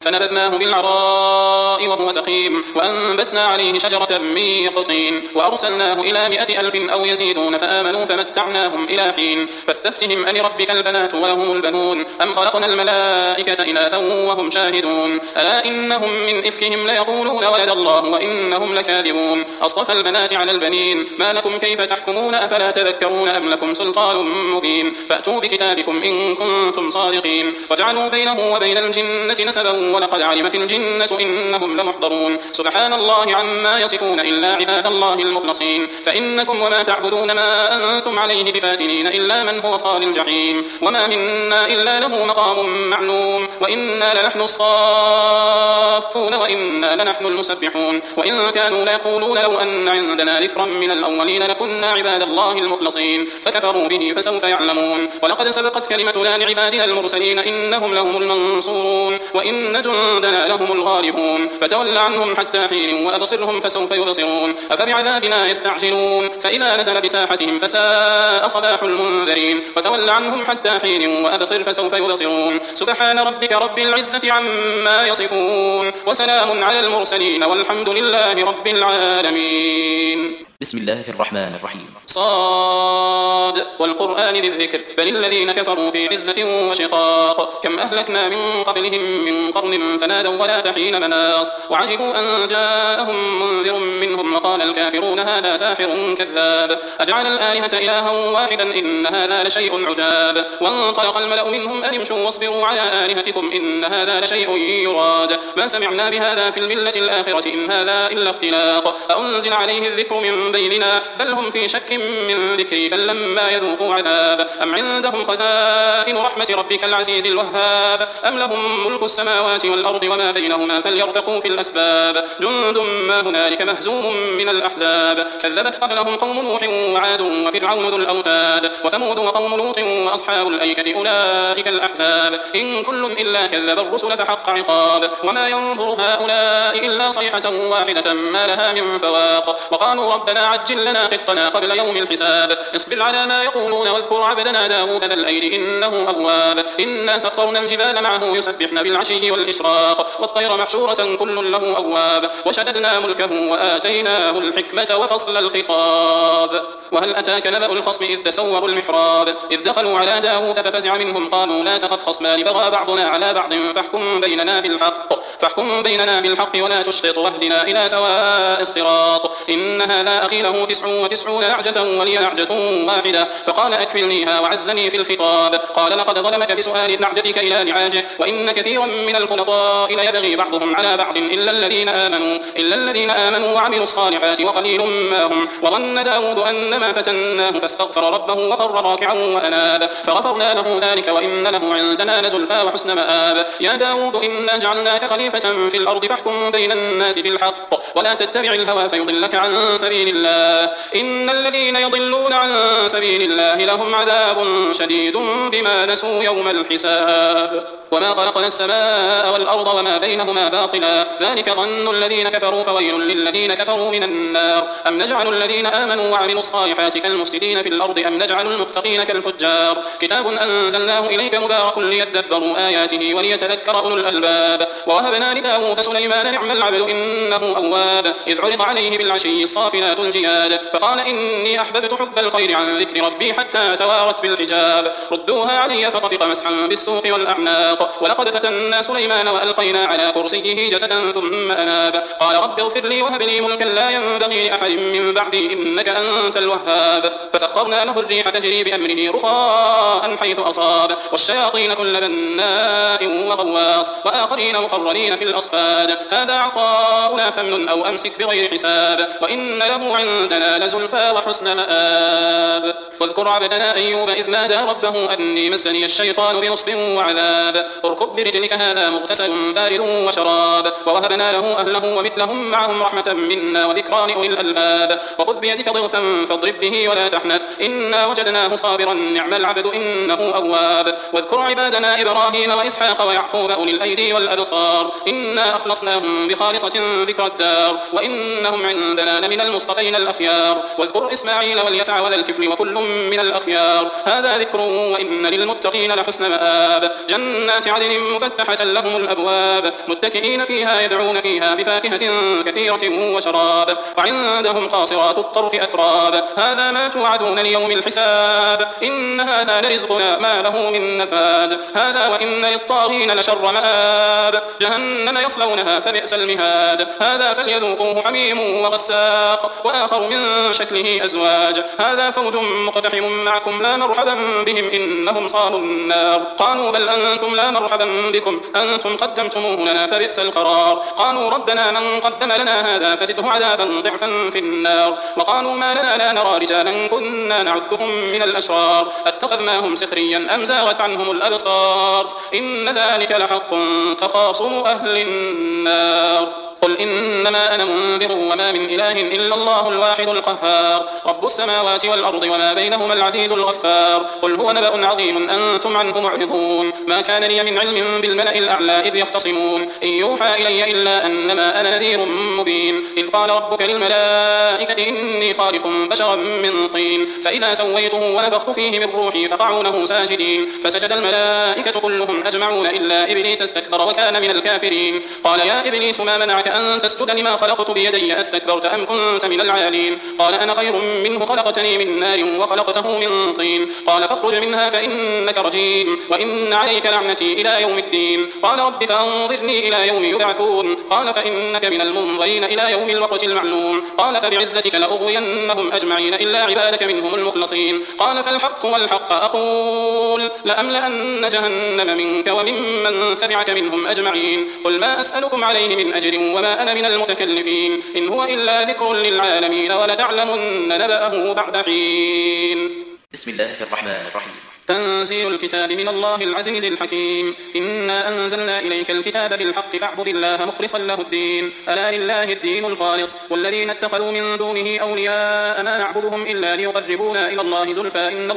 فنبذناه بالعراء وهو سقيم وأنبتنا عليه شجرة من يقطين وأرسلناه إلى 100,000 أو يزيدون فآمنوا فمتعناهم إلى حين فاستفتهم ألربك البنات ولهم البنون أم خلقنا الملائكة إناثا وهم شاهدون ألا إنهم من إفكهم ليقولون ولد الله وإنهم لكاذبون أصطفى البنات على البنين ما لكم كيف تحكمون أفلا تذكرون أم لكم سلطان مبين فأتوا بكتابكم إن كنتم صادقين وجعلوا بينه وبين الجنة نسبا ولقد علمت الجنة إنهم لمحضرون سبحان الله عما يصفون إلا عباد الله المخلصين فإنكم وما تعبدون ما أنتم عليه بفاتنين إلا من هو صال الجحيم وما منا إلا له مقام معلوم وإنا لنحن الصافون وإنا لنحن المسبحون وإن كانوا ليقولون لو أن عندنا ذكرا من الأولين لكنا عباد الله المخلصين فكفروا به فسوف يعلمون ولقد سبقت كلمتنا لعبادنا المرسلين إنهم لهم المنصورون وإن جندنا لهم الغالبون فتول عنهم حتى حين وأبصرهم فسوف يبصرون أفبعذابنا يستعجلون فإذا نزل بساحتهم فساء صباح المنذرين وتول عنهم حتى حين وأبصر فسوف يبصرون سبحان ربك رب العزة عما يصفون وسلام على المرسلين والحمد لله رب العالمين. بسم الله الرحمن الرحيم. صاد والقرآن ذي الذكر بل الذين كفروا في عزة وشقاق كم أهلكنا من قبلهم من قرن فنادوا ولا حين مناص وعجبوا أن جاءهم منذر منهم وقال الكافرون هذا ساحر كذاب أجعل الآلهة إلها واحدا إن هذا لشيء عجاب وانطلق الملأ منهم أن امشوا واصبروا على آلهتكم إن هذا لشيء يراد ما سمعنا بهذا في الملة الآخرة إن هذا إلا اختلاق أنزل عليه الذكر من بيننا بل هم في شك من ذكري بل لما يذوقوا عذاب أم عندهم خزائن رحمة ربك العزيز الوهاب أم لهم ملك السماوات والأرض وما بينهما فليرتقوا في الأسباب جند ما هنالك مهزوم من الأحزاب كذبت قبلهم قوم نوح وعاد وفرعون ذو الأوتاد وثمود وقوم لوط وأصحاب الأيكة أولئك الأحزاب إن كل إلا كذب الرسل فحق عقاب وما ينظر هؤلاء إلا صيحة واحدة ما لها من فواق وقالوا ربنا عجل لنا قطنا قبل يوم الحساب اصبر على ما يقولون واذكر عبدنا داود ذا الأيد إنه أواب إنا سخرنا الجبال معه يسبحن بالعشي والإشراق والطير محشورة كل له أواب وشددنا ملكه وآتيناه الحكمة وفصل الخطاب وهل أتاك نبأ الخصم إذ تسوروا المحراب إذ دخلوا على داود ففزع منهم قالوا لا تخف خصمان بغى بعضنا على بعض فاحكم بيننا بالحق ولا تشطط واهدنا إلى سواء الصراط إن هذا أخي له 99 نعجة ولي نعجة واحدة فقال أكفلنيها وعزني في الخطاب قال لقد ظلمك بسؤال نعجتك إلى نعاجه وإن كثيرا من الخلطاء ليبغي بعضهم على بعض إلا الذين آمنوا وعملوا الصالحات وقليل ما هم وظن داود أنما فتناه فاستغفر ربه وخر راكعا وأناب فغفرنا له ذلك وإن له عندنا لزلفى وحسن مآب يا داود إنا جعلناك خليفة في الأرض فاحكم بين الناس بالحق ولا تتبع الهوى فيضلك عن سبيل الله إن الذين يضلون عن سبيل الله لهم عذاب شديد بما نسوا يوم الحساب وما خلقنا السماء والأرض وما بينهما باطلا ذلك ظن الذين كفروا فويل للذين كفروا من النار أم نجعل الذين آمنوا وعملوا الصالحات كالمفسدين في الأرض أم نجعل المتقين كالفجار كتاب أنزلناه إليك مبارك ليدبروا آياته وليتذكر أولو الألباب ووهبنا لداود سليمان نعم العبد إنه أواب إذ عرض عليه بالعشي الصافنات الجياد فقال إني أحببت حب الخير عن ذكر ربي حتى توارت بالحجاب ردوها علي فطفق مسحا بالسوق والأعناق ولقد فتنا سليمان وألقينا على كرسيه جسدا ثم أناب قال رب اغفر لي وهب لي ملكا لا ينبغي لأحد من بعدي إنك أنت الوهاب فسخرنا له الريح تجري بأمره رخاء حيث أصاب والشياطين كل بناء وغواص وآخرين مقرنين في الأصفاد هذا عطاؤنا فمن أو أمسك بغير حساب وإن له عندنا لزلفى وحسن مآب واذكر عبدنا أيوب إذ نادى ربه أني مسني الشيطان بنصب وعذاب اركض برجلك هذا مغتسل بارد وشراب ووهبنا له أهله ومثلهم معهم رحمة منا وذكرى لأولي الألباب وخذ بيدك ضغثا فاضرب به ولا تحنث إنا وجدناه صابرا نعم العبد إنه أواب واذكر عبادنا إبراهيم وإسحاق ويعقوب أولي الأيدي والأبصار إنا أخلصناهم بخالصة ذكر الدار وإنهم عندنا لمن المصطفين الأخيار واذكر إسماعيل واليسع وذا الكفل وكل من الأخيار هذا ذكر وإن للمتقين لحسن مآب جنات جنات عدن مفتحة لهم الأبواب متكئين فيها يدعون فيها بفاكهة كثيرة وشراب وعندهم قاصرات الطرف أتراب هذا ما توعدون ليوم الحساب إن هذا لرزقنا ما له من نفاد هذا وإن للطاغين لشر مآب جهنم يصلونها فبئس المهاد هذا فليذوقوه حميم وغساق وآخر من شكله أزواج هذا فوج مقتحم معكم لا مرحبا بهم إنهم صالوا النار قالوا بل أنتم لا مرحبا بكم أنتم قدمتموه لنا فبئس القرار قالوا ربنا من قدم لنا هذا فزده عذابا ضعفا في النار وقالوا ما لنا لا نرى رجالا كنا نعدهم من الأشرار اتخذناهم سخريا أم زاغت عنهم الأبصار إن ذلك لحق تخاصم أهل النار قل إنما أنا منذر وما من إله إلا الله الواحد القهار رب السماوات والأرض وما بينهما العزيز الغفار قل هو نبأ عظيم أنتم عنه معرضون ما كان لي من علم بالملأ الأعلى إذ يختصمون إن يوحى إلي إلا أنما أنا نذير مبين إذ قال ربك للملائكة إني خالق بشرا من طين فإذا سويته ونفخت فيه من روحي فقعوا له ساجدين فسجد الملائكة كلهم أجمعون إلا إبليس استكبر وكان من الكافرين قال يا إبليس ما منعك أن تسجد لما خلقت بيدي أستكبرت أم كنت من العالين قال أنا خير منه خلقتني من نار وخلقته من طين قال فاخرج منها فإنك رجيم وإن عليك لعنتي إلى يوم الدين قال رب فانظرني إلى يوم يبعثون قال فإنك من المنظرين إلى يوم الوقت المعلوم قال فبعزتك لأغوينهم أجمعين إلا عبادك منهم المخلصين قال فالحق والحق أقول لأملأن جهنم منك وممن تبعك منهم أجمعين قل ما أسألكم عليه من أجر وما أنا من المتكلفين إن هو إلا ذكر للعالمين ولتعلمن نبأه بعد حين بسم الله الرحمن الرحيم تنزيل الكتاب من الله العزيز الحكيم إنا أنزلنا إليك الكتاب بالحق فاعبد الله مخلصا له الدين ألا لله الدين الخالص والذين اتخذوا من دونه أولياء ما نعبدهم إلا ليقربونا إلى الله زلفى إن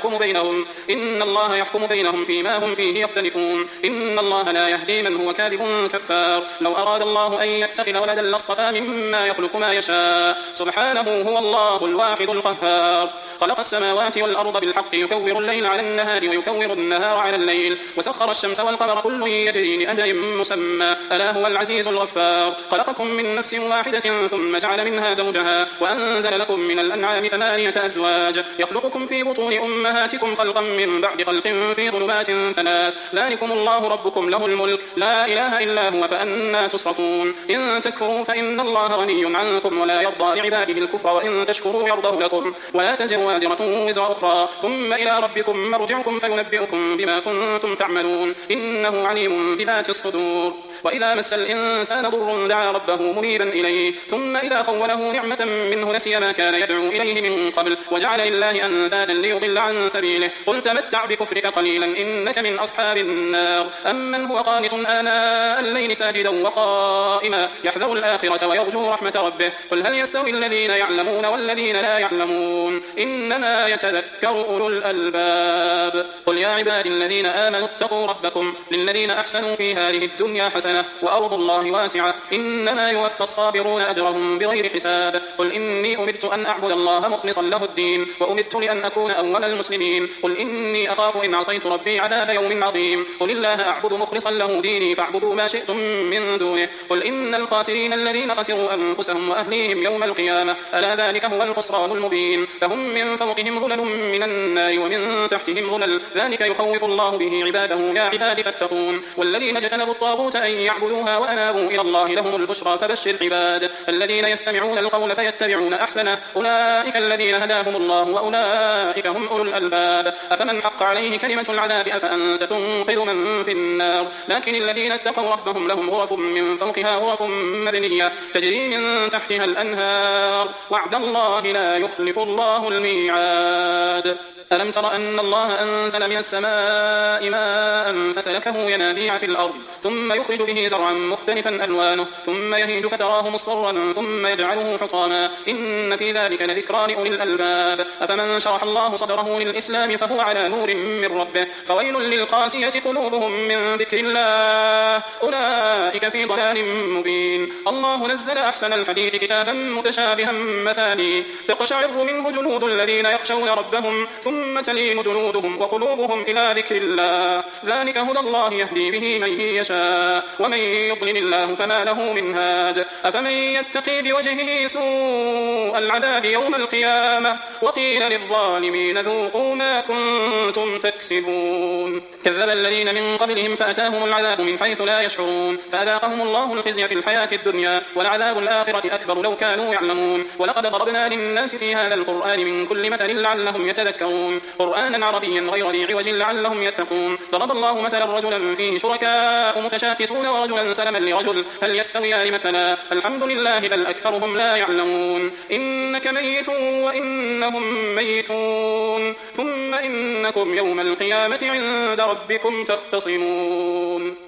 الله يحكم بينهم فيما هم فيه يختلفون إن الله لا يهدي من هو كاذب كفار لو أراد الله أن يتخذ ولدا لاصطفى مما يخلق ما يشاء سبحانه هو الله الواحد القهار خلق السماوات والأرض بالحق يكور الليل على النهار ويكور النهار على الليل وسخر الشمس والقمر كل يجري لأجل مسمى ألا هو العزيز الغفار خلقكم من نفس واحدة ثم جعل منها زوجها وأنزل لكم من الأنعام 8 أزواج يخلقكم في بطون أمهاتكم خلقا من بعد خلق في ظلمات 3 ذلكم الله ربكم له الملك لا إله إلا هو فأنا تصرفون إن تكفروا فإن الله غني عنكم ولا يرضى لعباده الكفر وإن تشكروا يرضه لكم ولا تزر وازرة وزر أخرى ثم إلى ربكم مرجعكم فينبئكم بما كنتم تعملون إنه عليم بذات الصدور وإذا مس الإنسان ضر دعا ربه منيبا إليه ثم إذا خوله نعمة منه نسي ما كان يدعو إليه من قبل وجعل لله أندادا ليضل عن سبيله قل تمتع بكفرك قليلا إنك من أصحاب النار أمن هو قانت آناء الليل ساجدا وقائما يحذر الآخرة ويرجو رحمة ربه قل هل يستوي الذين يعلمون والذين لا يعلمون إنما يتذكر أولو الألباب قل يا عبادي الذين آمنوا اتقوا ربكم للذين أحسنوا في هذه الدنيا حسنة وأرض الله واسعة إنما يوفى الصابرون أجرهم بغير حساب قل إني أمرت أن أعبد الله مخلصا له الدين وأمرت لأن أكون أول المسلمين قل إني أخاف إن عصيت ربي عذاب يوم عظيم قل الله أعبد مخلصا له ديني فاعبدوا ما شئتم من دونه قل إن الخاسرين الذين خسروا أنفسهم وأهليهم يوم القيامة ألا ذلك هو الخسران المبين لهم من فوقهم ظلل من النار ومن تحتهم ظلل ذلك يخوف الله به عباده يا عباد فاتقون والذين اجتنبوا الطاغوت أن يعبدوها وأنابوا إلى الله لهم البشرى فبشر عباد الذين يستمعون القول فيتبعون أحسنه أولئك الذين هداهم الله وأولئك هم أولو الألباب أفمن حق عليه كلمة العذاب أفأنت تنقذ من في النار لكن الذين اتقوا ربهم لهم غرف من فوقها غرف مبنية تجري من تحتها الأنهار وعد الله لا يخلف الله الميعاد ألم تر أن الله أنزل من السماء ماء فسلكه ينابيع في الأرض ثم يخرج به زرعا مختلفا ألوانه ثم يهيج فتراه مصفرا ثم يجعله حطاما إن في ذلك لذكرى لأولي الألباب أفمن شرح الله صدره للإسلام فهو على نور من ربه فويل للقاسية قلوبهم من ذكر الله أولئك في ضلال مبين الله نزل أحسن الحديث كتابا متشابها مثاني تقشعر منه جلود الذين يخشون ربهم ثم ثم تلين جلودهم وقلوبهم إلى ذكر الله، ذلك هدى الله يهدي به من يشاء، ومن يضلل الله فما له من هاد. أفمن يتقي بوجهه سوء العذاب يوم القيامة وقيل للظالمين ذوقوا ما كنتم تكسبون. كذب الذين من قبلهم فأتاهم العذاب من حيث لا يشعرون فأذاقهم الله الخزي في الحياة الدنيا ولعذاب الآخرة أكبر لو كانوا يعلمون. ولقد ضربنا للناس في هذا القرآن من كل مثل لعلهم يتذكرون، قرآنا عربيا غير ذي عوج لعلهم يتقون. ضرب الله مثلا رجلا فيه شركاء متشاكسون ورجلا سلما لرجل هل يستويان مثلا الحمد لله بل أكثرهم لا يعلمون. إنك ميت وإنهم ميتون ثم إنكم يوم القيامة عند ربكم تختصمون.